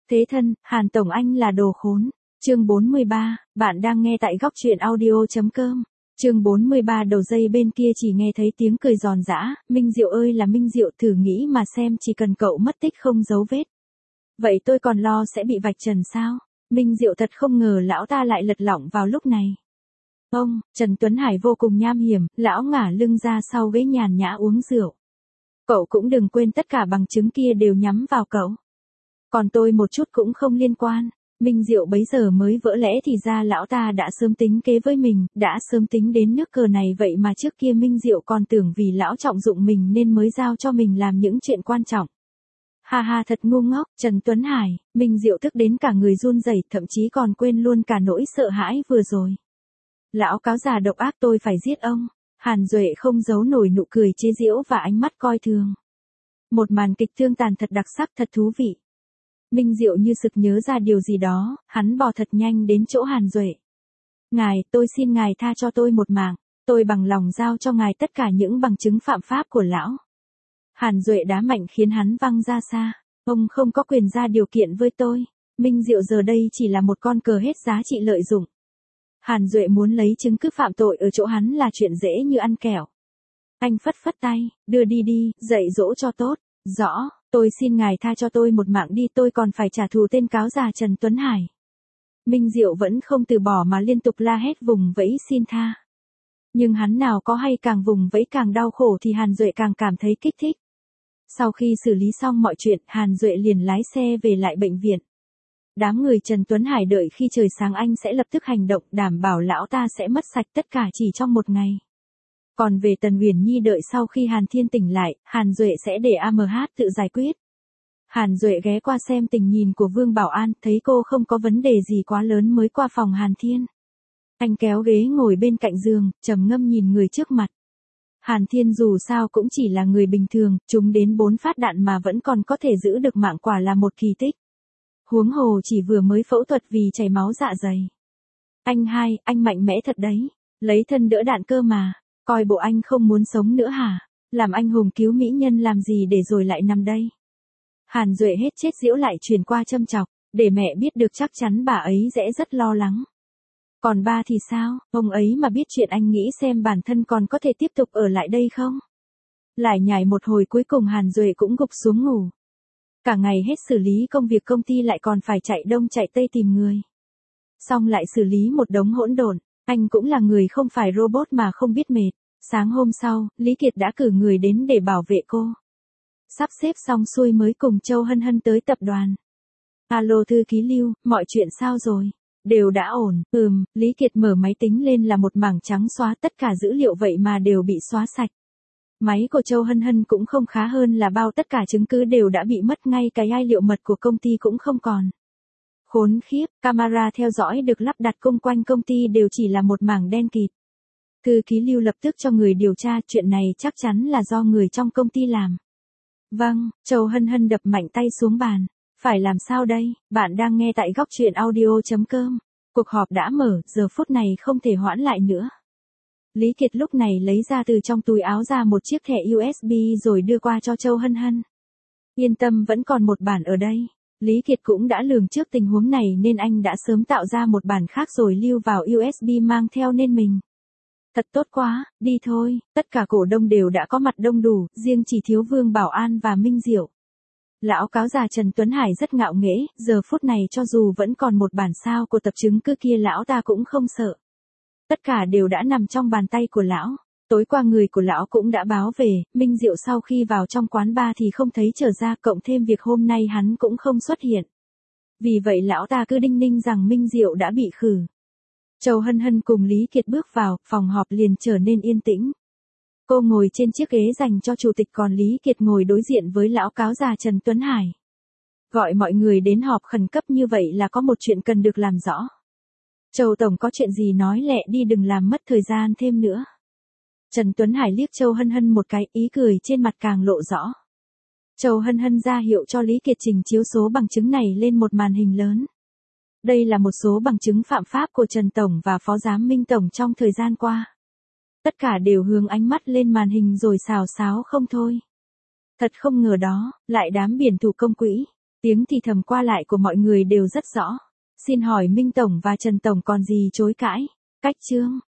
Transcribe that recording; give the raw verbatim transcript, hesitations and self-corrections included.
Thế thân, Hàn Tổng Anh là đồ khốn. Chương bốn mươi ba, bạn đang nghe tại góc truyện audio.com. Chương bốn mươi ba đầu dây bên kia chỉ nghe thấy tiếng cười giòn giã, Minh Diệu ơi là Minh Diệu, thử nghĩ mà xem, chỉ cần cậu mất tích không dấu vết. Vậy tôi còn lo sẽ bị vạch trần sao? Minh Diệu thật không ngờ lão ta lại lật lọng vào lúc này. Ông, Trần Tuấn Hải vô cùng nham hiểm, lão ngả lưng ra sau ghế nhàn nhã uống rượu. Cậu cũng đừng quên tất cả bằng chứng kia đều nhắm vào cậu. Còn tôi một chút cũng không liên quan. Minh Diệu bấy giờ mới vỡ lẽ thì ra lão ta đã sớm tính kế với mình, đã sớm tính đến nước cờ này, vậy mà trước kia Minh Diệu còn tưởng vì lão trọng dụng mình nên mới giao cho mình làm những chuyện quan trọng. Ha ha, thật ngu ngốc. Trần Tuấn Hải, Minh Diệu tức đến cả người run rẩy, thậm chí còn quên luôn cả nỗi sợ hãi vừa rồi. Lão cáo già độc ác, tôi phải giết ông. Hàn Duệ không giấu nổi nụ cười chế giễu và ánh mắt coi thường. Một màn kịch thương tàn thật đặc sắc, thật thú vị. Minh Diệu như sực nhớ ra điều gì đó, hắn bò thật nhanh đến chỗ Hàn Duệ. Ngài, tôi xin ngài tha cho tôi một mạng, tôi bằng lòng giao cho ngài tất cả những bằng chứng phạm pháp của lão. Hàn Duệ đá mạnh khiến hắn văng ra xa. Ông không có quyền ra điều kiện với tôi. Minh Diệu giờ đây chỉ là một con cờ hết giá trị lợi dụng. Hàn Duệ muốn lấy chứng cứ phạm tội ở chỗ hắn là chuyện dễ như ăn kẹo. Anh phất phất tay, đưa đi đi, dạy dỗ cho tốt. Rõ, tôi xin ngài tha cho tôi một mạng đi, tôi còn phải trả thù tên cáo già Trần Tuấn Hải. Minh Diệu vẫn không từ bỏ mà liên tục la hét vùng vẫy xin tha. Nhưng hắn nào có hay càng vùng vẫy càng đau khổ thì Hàn Duệ càng cảm thấy kích thích. Sau khi xử lý xong mọi chuyện, Hàn Duệ liền lái xe về lại bệnh viện. Đám người Trần Tuấn Hải đợi khi trời sáng anh sẽ lập tức hành động, đảm bảo lão ta sẽ mất sạch tất cả chỉ trong một ngày. Còn về Tần Uyển Nhi đợi sau khi Hàn Thiên tỉnh lại, Hàn Duệ sẽ để a em hát tự giải quyết. Hàn Duệ ghé qua xem tình nhìn của Vương Bảo An, thấy cô không có vấn đề gì quá lớn mới qua phòng Hàn Thiên. Anh kéo ghế ngồi bên cạnh giường, trầm ngâm nhìn người trước mặt. Hàn Thiên dù sao cũng chỉ là người bình thường, trúng đến bốn phát đạn mà vẫn còn có thể giữ được mạng quả là một kỳ tích. Huống hồ chỉ vừa mới phẫu thuật vì chảy máu dạ dày. Anh hai, anh mạnh mẽ thật đấy, lấy thân đỡ đạn cơ mà, coi bộ anh không muốn sống nữa hả? Làm anh hùng cứu mỹ nhân làm gì để rồi lại nằm đây? Hàn Duệ hết chết giễu lại truyền qua châm chọc, để mẹ biết được chắc chắn bà ấy sẽ rất lo lắng. Còn ba thì sao, ông ấy mà biết chuyện anh nghĩ xem bản thân còn có thể tiếp tục ở lại đây không? Lại nhảy một hồi cuối cùng Hàn Duệ cũng gục xuống ngủ. Cả ngày hết xử lý công việc công ty lại còn phải chạy đông chạy tây tìm người. Xong lại xử lý một đống hỗn độn, anh cũng là người không phải robot mà không biết mệt. Sáng hôm sau, Lý Kiệt đã cử người đến để bảo vệ cô. Sắp xếp xong xuôi mới cùng Châu Hân Hân tới tập đoàn. Alo thư ký Lưu, mọi chuyện sao rồi? Đều đã ổn, ừm, Lý Kiệt mở máy tính lên là một mảng trắng xóa, tất cả dữ liệu vậy mà đều bị xóa sạch. Máy của Châu Hân Hân cũng không khá hơn là bao, tất cả chứng cứ đều đã bị mất, ngay cái ai liệu mật của công ty cũng không còn. Khốn khiếp, camera theo dõi được lắp đặt xung quanh công ty đều chỉ là một mảng đen kịt. Thư ký Lưu lập tức cho người điều tra, chuyện này chắc chắn là do người trong công ty làm. Vâng, Châu Hân Hân đập mạnh tay xuống bàn. Phải làm sao đây? Bạn đang nghe tại góc truyện audio.com. Cuộc họp đã mở, giờ phút này không thể hoãn lại nữa. Lý Kiệt lúc này lấy ra từ trong túi áo ra một chiếc thẻ u ét bê rồi đưa qua cho Châu Hân Hân. Yên tâm, vẫn còn một bản ở đây. Lý Kiệt cũng đã lường trước tình huống này nên anh đã sớm tạo ra một bản khác rồi lưu vào u ét bê mang theo nên mình. Thật tốt quá, đi thôi, tất cả cổ đông đều đã có mặt đông đủ, riêng chỉ thiếu Vương Bảo An và Minh Diệu. Lão cáo già Trần Tuấn Hải rất ngạo nghễ, giờ phút này cho dù vẫn còn một bản sao của tập chứng cứ kia lão ta cũng không sợ. Tất cả đều đã nằm trong bàn tay của lão. Tối qua người của lão cũng đã báo về, Minh Diệu sau khi vào trong quán bar thì không thấy trở ra, cộng thêm việc hôm nay hắn cũng không xuất hiện. Vì vậy lão ta cứ đinh ninh rằng Minh Diệu đã bị khử. Châu Hân Hân cùng Lý Kiệt bước vào, phòng họp liền trở nên yên tĩnh. Cô ngồi trên chiếc ghế dành cho chủ tịch, còn Lý Kiệt ngồi đối diện với lão cáo già Trần Tuấn Hải. Gọi mọi người đến họp khẩn cấp như vậy là có một chuyện cần được làm rõ. Châu Tổng có chuyện gì nói lẹ đi, đừng làm mất thời gian thêm nữa. Trần Tuấn Hải liếc Châu Hân Hân một cái, ý cười trên mặt càng lộ rõ. Châu Hân Hân ra hiệu cho Lý Kiệt trình chiếu số bằng chứng này lên một màn hình lớn. Đây là một số bằng chứng phạm pháp của Trần Tổng và Phó Giám Minh Tổng trong thời gian qua. Tất cả đều hướng ánh mắt lên màn hình rồi xào xáo không thôi. Thật không ngờ đó, lại đám biển thủ công quỹ. Tiếng thì thầm qua lại của mọi người đều rất rõ. Xin hỏi Minh Tổng và Trần Tổng còn gì chối cãi. Cách chương.